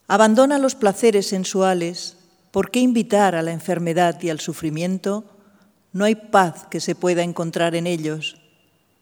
Abandona los placeres sensuales. ¿Por qué invitar a la enfermedad y al sufrimiento? No hay paz que se pueda encontrar en ellos.